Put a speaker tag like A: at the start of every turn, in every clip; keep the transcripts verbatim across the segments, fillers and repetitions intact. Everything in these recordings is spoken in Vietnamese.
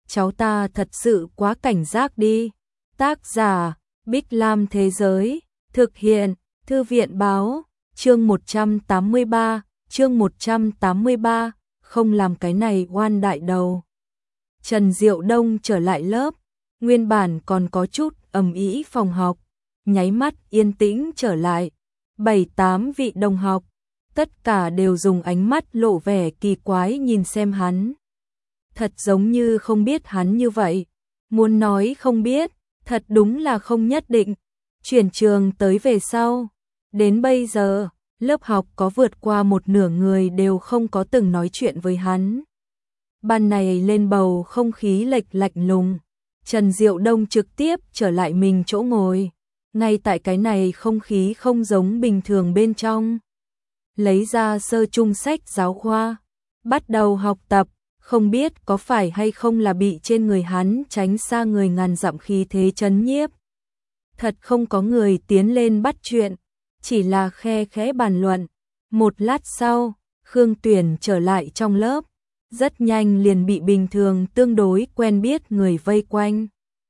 A: cháu ta thật sự quá cảnh giác đi. Tác giả, Bích Lam Thế Giới, thực hiện, Thư viện Báo, chương một trăm tám mươi ba, chương một trăm tám mươi ba, không làm cái này oan đại đầu. Trần Diệu Đông trở lại lớp, nguyên bản còn có chút ầm ĩ phòng học, nháy mắt yên tĩnh trở lại. Bảy tám vị đồng học, tất cả đều dùng ánh mắt lộ vẻ kỳ quái nhìn xem hắn. Thật giống như không biết hắn như vậy. Muốn nói không biết, thật đúng là không nhất định. Chuyển trường tới về sau, đến bây giờ, lớp học có vượt qua một nửa người đều không có từng nói chuyện với hắn. Ban này lên bầu không khí lệch lạnh lùng, Trần Diệu Đông trực tiếp trở lại mình chỗ ngồi. Ngay tại cái này không khí không giống bình thường bên trong. Lấy ra sơ chung sách giáo khoa, bắt đầu học tập, không biết có phải hay không là bị trên người hắn tránh xa người ngàn dặm khí thế chấn nhiếp. Thật không có người tiến lên bắt chuyện, chỉ là khe khẽ bàn luận. Một lát sau, Khương Tuyển trở lại trong lớp, rất nhanh liền bị bình thường tương đối quen biết người vây quanh.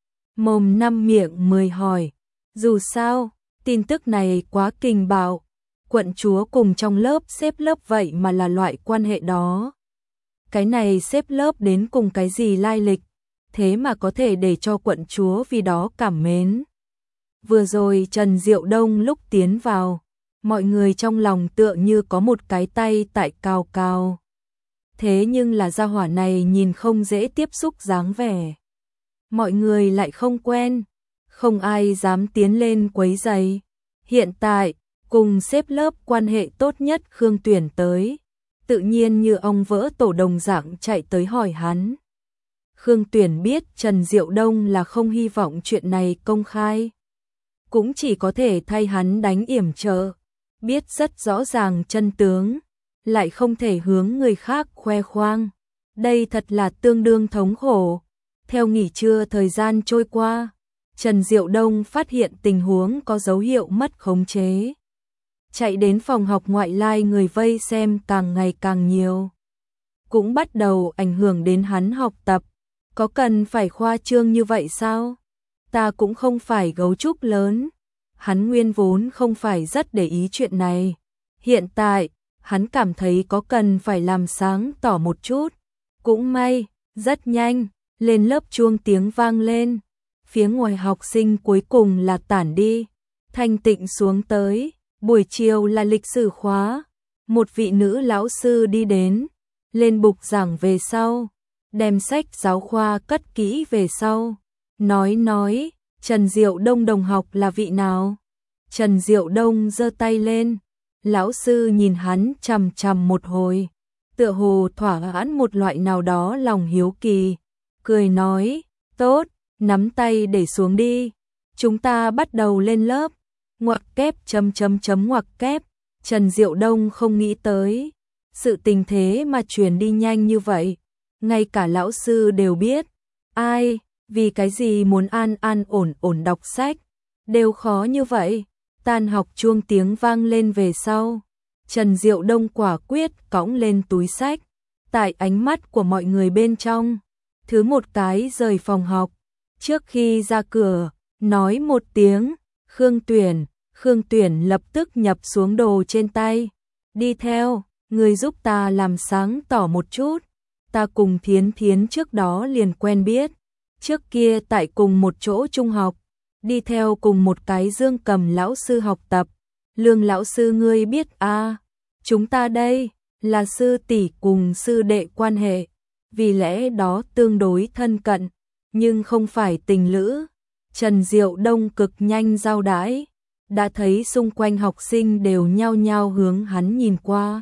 A: Mồm năm miệng mười hỏi, dù sao, tin tức này quá kinh bạo, quận chúa cùng trong lớp xếp lớp vậy mà là loại quan hệ đó. Cái này xếp lớp đến cùng cái gì lai lịch, thế mà có thể để cho quận chúa vì đó cảm mến. Vừa rồi Trần Diệu Đông lúc tiến vào, mọi người trong lòng tựa như có một cái tay tại cào cào. Thế nhưng là gia hỏa này nhìn không dễ tiếp xúc dáng vẻ. Mọi người lại không quen, không ai dám tiến lên quấy rầy. Hiện tại, cùng xếp lớp quan hệ tốt nhất Khương Tuyển tới, tự nhiên như ông vỡ tổ đồng dạng chạy tới hỏi hắn. Khương Tuyển biết Trần Diệu Đông là không hy vọng chuyện này công khai, cũng chỉ có thể thay hắn đánh yểm trợ, biết rất rõ ràng chân tướng, lại không thể hướng người khác khoe khoang. Đây thật là tương đương thống khổ. Theo nghỉ trưa thời gian trôi qua, Trần Diệu Đông phát hiện tình huống có dấu hiệu mất khống chế. Chạy đến phòng học ngoại lai người vây xem càng ngày càng nhiều. Cũng bắt đầu ảnh hưởng đến hắn học tập. Có cần phải khoa trương như vậy sao? Ta cũng không phải gấu trúc lớn. Hắn nguyên vốn không phải rất để ý chuyện này. Hiện tại, hắn cảm thấy có cần phải làm sáng tỏ một chút. Cũng may, rất nhanh, lên lớp chuông tiếng vang lên. Phía ngoài học sinh cuối cùng là tản đi, thanh tịnh xuống tới. Buổi chiều là lịch sử khóa, một vị nữ lão sư đi đến, lên bục giảng về sau, đem sách giáo khoa cất kỹ về sau, nói nói, Trần Diệu Đông đồng học là vị nào? Trần Diệu Đông giơ tay lên, lão sư nhìn hắn chằm chằm một hồi, tựa hồ thỏa mãn một loại nào đó lòng hiếu kỳ, cười nói, tốt, nắm tay để xuống đi, chúng ta bắt đầu lên lớp. Ngoặc kép chấm chấm chấm ngoặc kép, Trần Diệu Đông không nghĩ tới, sự tình thế mà truyền đi nhanh như vậy, ngay cả lão sư đều biết, ai, vì cái gì muốn an an ổn ổn đọc sách, đều khó như vậy. Tan học chuông tiếng vang lên về sau, Trần Diệu Đông quả quyết cõng lên túi sách, tại ánh mắt của mọi người bên trong, thứ một cái rời phòng học, trước khi ra cửa, nói một tiếng, Khương Tuyển, Khương Tuyển lập tức nhập xuống đồ trên tay. Đi theo, người giúp ta làm sáng tỏ một chút. Ta cùng Thiến Thiến trước đó liền quen biết. Trước kia tại cùng một chỗ trung học. Đi theo cùng một cái Dương Cầm lão sư học tập. Lương lão sư ngươi biết à, chúng ta đây là sư tỷ cùng sư đệ quan hệ. Vì lẽ đó tương đối thân cận, nhưng không phải tình lữ. Trần Diệu Đông cực nhanh giao đãi, đã thấy xung quanh học sinh đều nhao nhao hướng hắn nhìn qua.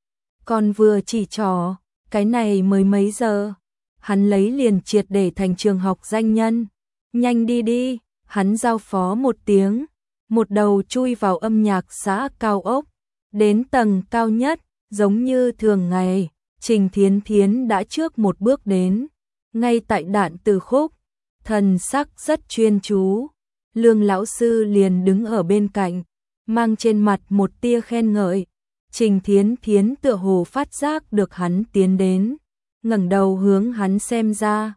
A: Còn vừa chỉ trỏ, cái này mới mấy giờ, hắn lấy liền triệt để thành trường học danh nhân. Nhanh đi đi, hắn giao phó một tiếng, một đầu chui vào âm nhạc xã cao ốc, đến tầng cao nhất, giống như thường ngày, Trình Thiến Thiến đã trước một bước đến, ngay tại đạn từ khúc. Thần sắc rất chuyên chú, Lương lão sư liền đứng ở bên cạnh, mang trên mặt một tia khen ngợi. Trình Thiến Thiến tựa hồ phát giác được hắn tiến đến, ngẩng đầu hướng hắn xem ra.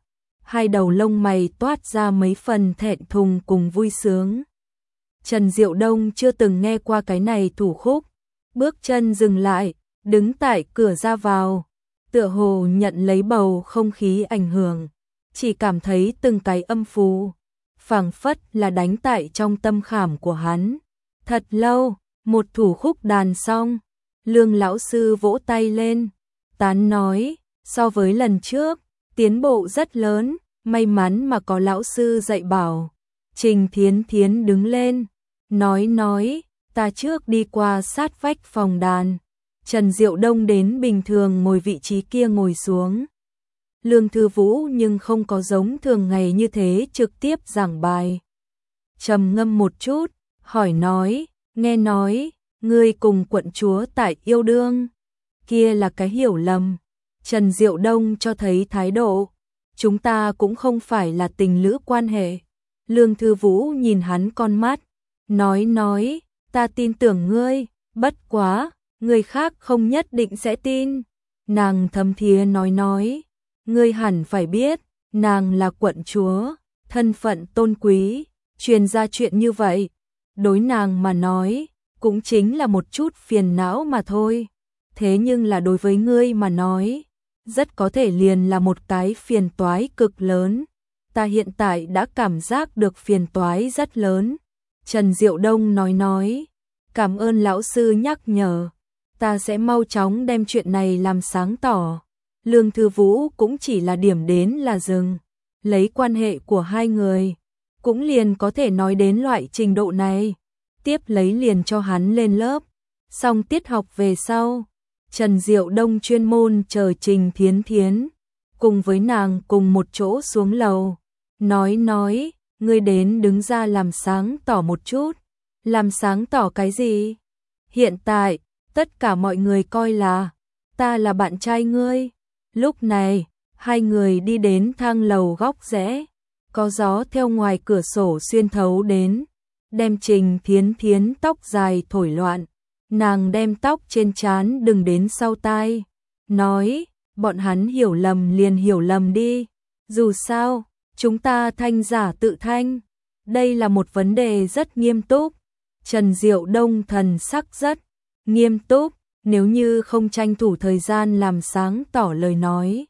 A: hai đầu lông mày toát ra mấy phần thẹn thùng cùng vui sướng. Trần Diệu Đông chưa từng nghe qua cái này thủ khúc, bước chân dừng lại, đứng tại cửa ra vào, tựa hồ nhận lấy bầu không khí ảnh hưởng, chỉ cảm thấy từng cái âm phù, phảng phất là đánh tại trong tâm khảm của hắn. Thật lâu, một thủ khúc đàn xong, Lương lão sư vỗ tay lên, tán nói, so với lần trước, tiến bộ rất lớn, may mắn mà có lão sư dạy bảo. Trình Thiến Thiến đứng lên, nói nói, ta trước đi qua sát vách phòng đàn. Trần Diệu Đông đến bình thường ngồi vị trí kia ngồi xuống. Lương Thư Vũ nhưng không có giống thường ngày như thế trực tiếp giảng bài. Trầm ngâm một chút, hỏi nói, nghe nói, ngươi cùng quận chúa tại yêu đương. Kia là cái hiểu lầm. Trần Diệu Đông cho thấy thái độ. Chúng ta cũng không phải là tình lữ quan hệ. Lương Thư Vũ nhìn hắn con mắt, nói nói, ta tin tưởng ngươi, bất quá, người khác không nhất định sẽ tin. Nàng thâm thiế nói nói, ngươi hẳn phải biết, nàng là quận chúa, thân phận tôn quý, truyền ra chuyện như vậy. Đối nàng mà nói, cũng chính là một chút phiền não mà thôi. Thế nhưng là đối với ngươi mà nói, rất có thể liền là một cái phiền toái cực lớn. Ta hiện tại đã cảm giác được phiền toái rất lớn. Trần Diệu Đông nói nói, cảm ơn lão sư nhắc nhở, ta sẽ mau chóng đem chuyện này làm sáng tỏ. Lương Thư Vũ cũng chỉ là điểm đến là dừng, lấy quan hệ của hai người, cũng liền có thể nói đến loại trình độ này. Tiếp lấy liền cho hắn lên lớp, xong tiết học về sau, Trần Diệu Đông chuyên môn chờ Trình Thiến Thiến, cùng với nàng cùng một chỗ xuống lầu, nói nói, ngươi đến đứng ra làm sáng tỏ một chút. Làm sáng tỏ cái gì? Hiện tại, tất cả mọi người coi là, ta là bạn trai ngươi. Lúc này, hai người đi đến thang lầu góc rẽ, có gió theo ngoài cửa sổ xuyên thấu đến, đem Trình Thiến Thiến tóc dài thổi loạn. Nàng đem tóc trên trán đừng đến sau tai, nói, bọn hắn hiểu lầm liền hiểu lầm đi. Dù sao, chúng ta thanh giả tự thanh. Đây là một vấn đề rất nghiêm túc. Trần Diệu Đông thần sắc rất nghiêm túc, nếu như không tranh thủ thời gian làm sáng tỏ lời nói.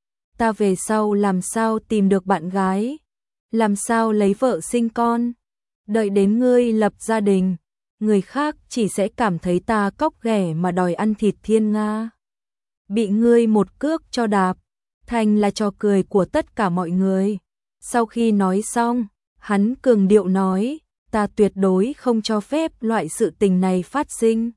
A: Ta về sau làm sao tìm được bạn gái? Làm sao lấy vợ sinh con? Đợi đến ngươi lập gia đình, người khác chỉ sẽ cảm thấy ta cóc ghẻ mà đòi ăn thịt thiên nga. Bị ngươi một cước cho đạp, thành là trò cười của tất cả mọi người. Sau khi nói xong, hắn cường điệu nói, ta tuyệt đối không cho phép loại sự tình này phát sinh.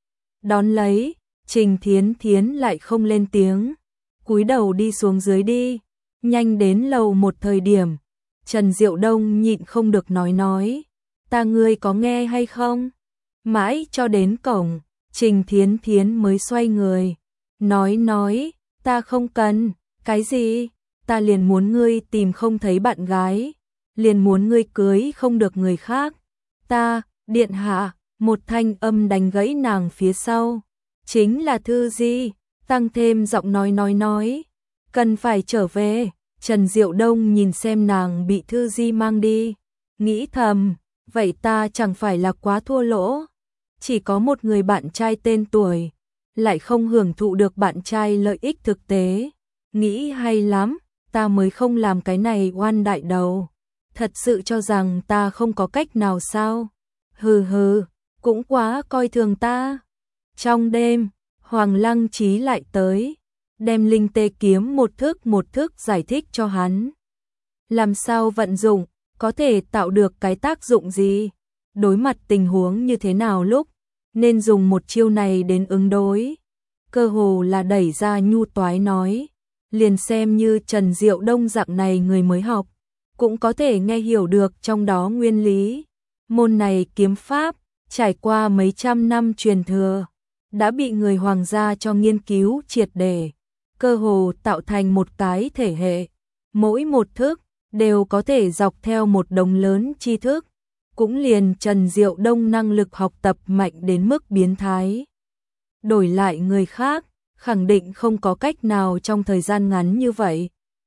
A: Đón lấy, Trình Thiến Thiến lại không lên tiếng, cúi đầu đi xuống dưới đi. Nhanh đến lầu một thời điểm, Trần Diệu Đông nhịn không được nói nói, ta ngươi có nghe hay không? Mãi cho đến cổng, Trình Thiến Thiến mới xoay người, nói nói, ta không cần. Cái gì? Ta liền muốn ngươi tìm không thấy bạn gái, liền muốn ngươi cưới không được người khác. Ta, điện hạ, một thanh âm đánh gãy nàng phía sau. Chính là Thư Di, tăng thêm giọng nói nói nói, cần phải trở về. Trần Diệu Đông nhìn xem nàng bị Thư Di mang đi, nghĩ thầm, vậy ta chẳng phải là quá thua lỗ. Chỉ có một người bạn trai tên tuổi, lại không hưởng thụ được bạn trai lợi ích thực tế. Nghĩ hay lắm, ta mới không làm cái này oan đại đầu. Thật sự cho rằng ta không có cách nào sao? Hừ hừ, cũng quá coi thường ta. Trong đêm, Hoàng Lăng Chí lại tới, đem linh tê kiếm một thức một thức giải thích cho hắn. Làm sao vận dụng, có thể tạo được cái tác dụng gì? Đối mặt tình huống như thế nào lúc, nên dùng một chiêu này đến ứng đối. Cơ hồ là đẩy ra nhu toái nói. Liền xem như Trần Diệu Đông dạng này người mới học, cũng có thể nghe hiểu được trong đó nguyên lý. Môn này kiếm pháp, trải qua mấy trăm năm truyền thừa, đã bị người hoàng gia cho nghiên cứu triệt để, cơ hồ tạo thành một cái thể hệ. Mỗi một thức, đều có thể dọc theo một đống lớn tri thức, cũng liền Trần Diệu Đông năng lực học tập mạnh đến mức biến thái. Đổi lại người khác, khẳng định không có cách nào trong thời gian ngắn như vậy.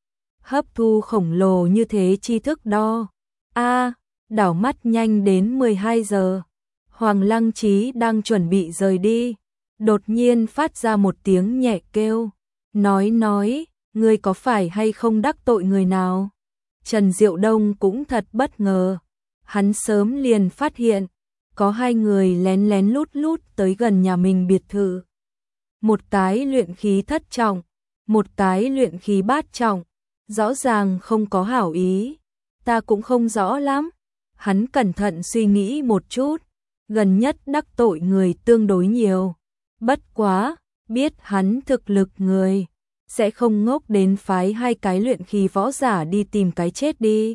A: hấp thu khổng lồ như thế tri thức đo. A, đảo mắt nhanh đến mười hai giờ. Hoàng Lăng Trí đang chuẩn bị rời đi, đột nhiên phát ra một tiếng nhẹ kêu, nói nói, ngươi có phải hay không đắc tội người nào? Trần Diệu Đông cũng thật bất ngờ, hắn sớm liền phát hiện, có hai người lén lén lút lút tới gần nhà mình biệt thự. Một cái luyện khí thất trọng, một cái luyện khí bát trọng, rõ ràng không có hảo ý, ta cũng không rõ lắm. Hắn cẩn thận suy nghĩ một chút, gần nhất đắc tội người tương đối nhiều, bất quá, biết hắn thực lực người, sẽ không ngốc đến phái hai cái luyện khí võ giả đi tìm cái chết đi.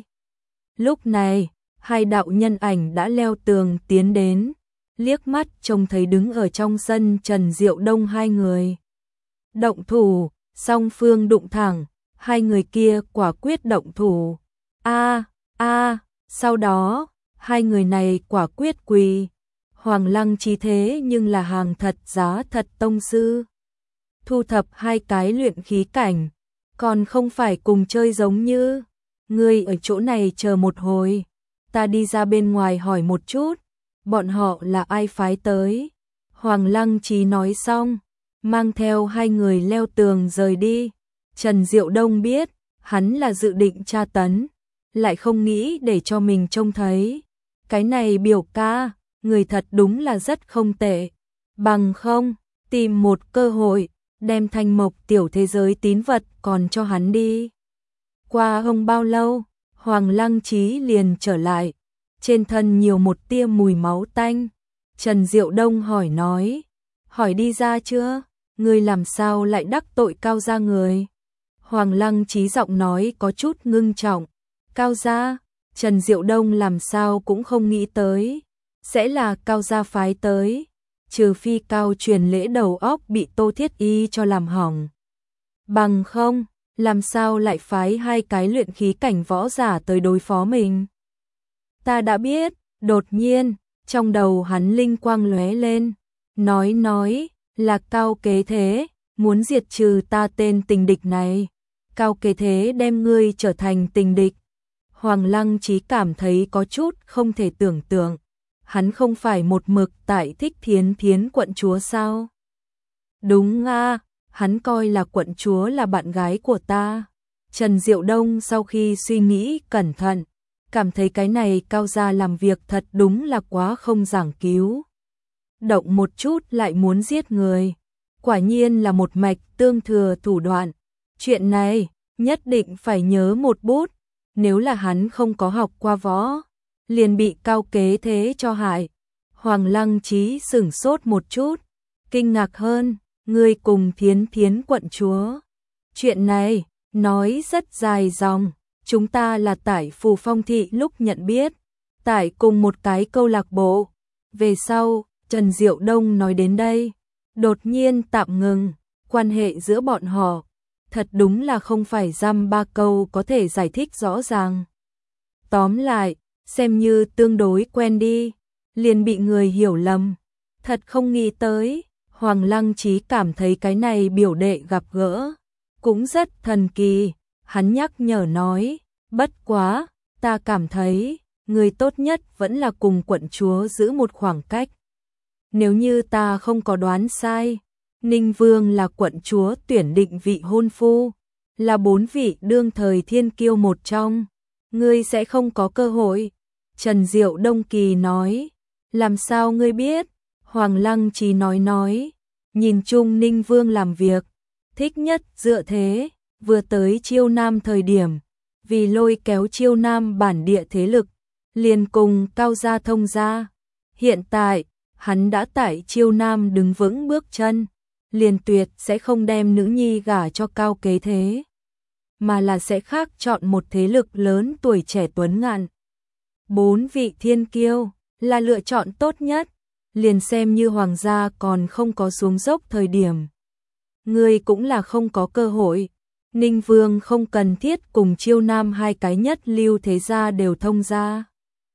A: Lúc này, hai đạo nhân ảnh đã leo tường tiến đến, liếc mắt trông thấy đứng ở trong sân Trần Diệu Đông hai người. Động thủ, song phương đụng thẳng, hai người kia quả quyết động thủ. A, a, sau đó, hai người này quả quyết quỳ. Hoàng Lăng Trí thế nhưng là hàng thật giá thật tông sư. Thu thập hai cái luyện khí cảnh, còn không phải cùng chơi giống như. Ngươi ở chỗ này chờ một hồi, ta đi ra bên ngoài hỏi một chút, bọn họ là ai phái tới. Hoàng Lăng Trí nói xong, mang theo hai người leo tường rời đi. Trần Diệu Đông biết, hắn là dự định tra tấn, lại không nghĩ để cho mình trông thấy. Cái này biểu ca, người thật đúng là rất không tệ. Bằng không, tìm một cơ hội, đem Thanh Mộc tiểu thế giới tín vật còn cho hắn đi. Qua không bao lâu, Hoàng Lăng Trí liền trở lại, trên thân nhiều một tia mùi máu tanh. Trần Diệu Đông hỏi nói, hỏi đi ra chưa, ngươi làm sao lại đắc tội Cao gia người? Hoàng Lăng Trí giọng nói có chút ngưng trọng, Cao gia, Trần Diệu Đông làm sao cũng không nghĩ tới, sẽ là Cao gia phái tới, trừ phi Cao truyền lễ đầu óc bị Tô Thiết Y cho làm hỏng. Bằng không, làm sao lại phái hai cái luyện khí cảnh võ giả tới đối phó mình? Ta đã biết, đột nhiên, trong đầu hắn linh quang lóe lên, nói nói, là Cao kế thế, muốn diệt trừ ta tên tình địch này. Cao kế thế đem ngươi trở thành tình địch. Hoàng Lăng Trí cảm thấy có chút không thể tưởng tượng, hắn không phải một mực tại thích Thiến Thiến quận chúa sao? Đúng a, hắn coi là quận chúa là bạn gái của ta. Trần Diệu Đông sau khi suy nghĩ cẩn thận, cảm thấy cái này Cao gia làm việc thật đúng là quá không giảng cứu. Động một chút lại muốn giết người, quả nhiên là một mạch tương thừa thủ đoạn. Chuyện này, nhất định phải nhớ một bút, nếu là hắn không có học qua võ, liền bị Cao kế thế cho hại. Hoàng Lăng Trí sửng sốt một chút, kinh ngạc hơn, ngươi cùng Thiến Thiến quận chúa. Chuyện này, nói rất dài dòng, chúng ta là tại Phù Phong Thị lúc nhận biết, tại cùng một cái câu lạc bộ. Về sau, Trần Diệu Đông nói đến đây, đột nhiên tạm ngừng, quan hệ giữa bọn họ, thật đúng là không phải dăm ba câu có thể giải thích rõ ràng. Tóm lại, xem như tương đối quen đi, liền bị người hiểu lầm. Thật không nghĩ tới, Hoàng Lăng Trí cảm thấy cái này biểu đệ gặp gỡ, cũng rất thần kỳ. Hắn nhắc nhở nói, bất quá, ta cảm thấy, người tốt nhất vẫn là cùng quận chúa giữ một khoảng cách. Nếu như ta không có đoán sai, Ninh Vương là quận chúa tuyển định vị hôn phu, là bốn vị đương thời thiên kiêu một trong, ngươi sẽ không có cơ hội. Trần Diệu Đông kỳ nói, làm sao ngươi biết? Hoàng Lăng Trí nói nói, nhìn chung Ninh Vương làm việc, thích nhất dựa thế, vừa tới Chiêu Nam thời điểm, vì lôi kéo Chiêu Nam bản địa thế lực, liền cùng Cao gia thông gia. Hiện tại, hắn đã tại Chiêu Nam đứng vững bước chân, liền tuyệt sẽ không đem nữ nhi gả cho Cao kế thế, mà là sẽ khác chọn một thế lực lớn tuổi trẻ tuấn ngạn. Bốn vị thiên kiêu là lựa chọn tốt nhất, liền xem như hoàng gia còn không có xuống dốc thời điểm. Ngươi cũng là không có cơ hội, Ninh Vương không cần thiết cùng Chiêu Nam hai cái nhất lưu thế gia đều thông gia.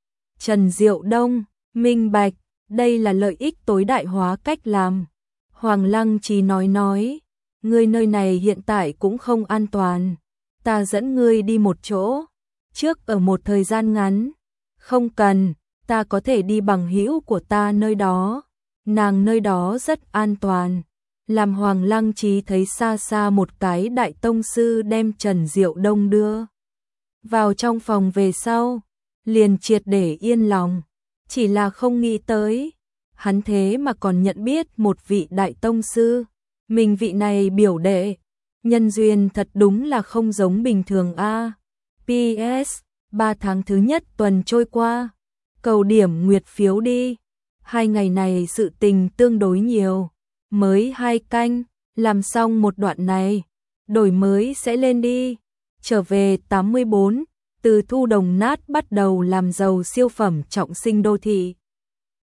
A: Trần Diệu Đông, minh bạch, đây là lợi ích tối đại hóa cách làm. Hoàng Lăng Trí nói nói, ngươi nơi này hiện tại cũng không an toàn, ta dẫn ngươi đi một chỗ, trước ở một thời gian ngắn. Không cần, ta có thể đi bằng hữu của ta nơi đó, nàng nơi đó rất an toàn. Làm Hoàng Lăng Trí thấy xa xa một cái đại tông sư đem Trần Diệu Đông đưa vào trong phòng về sau, liền triệt để yên lòng, chỉ là không nghĩ tới, hắn thế mà còn nhận biết một vị đại tông sư, mình vị này biểu đệ, nhân duyên thật đúng là không giống bình thường a. pê ét, ba tháng thứ nhất tuần trôi qua, cầu điểm nguyệt phiếu đi, hai ngày này sự tình tương đối nhiều, mới hai canh, làm xong một đoạn này, đổi mới sẽ lên đi, trở về tám mươi bốn, từ thu đồng nát bắt đầu làm giàu siêu phẩm trọng sinh đô thị.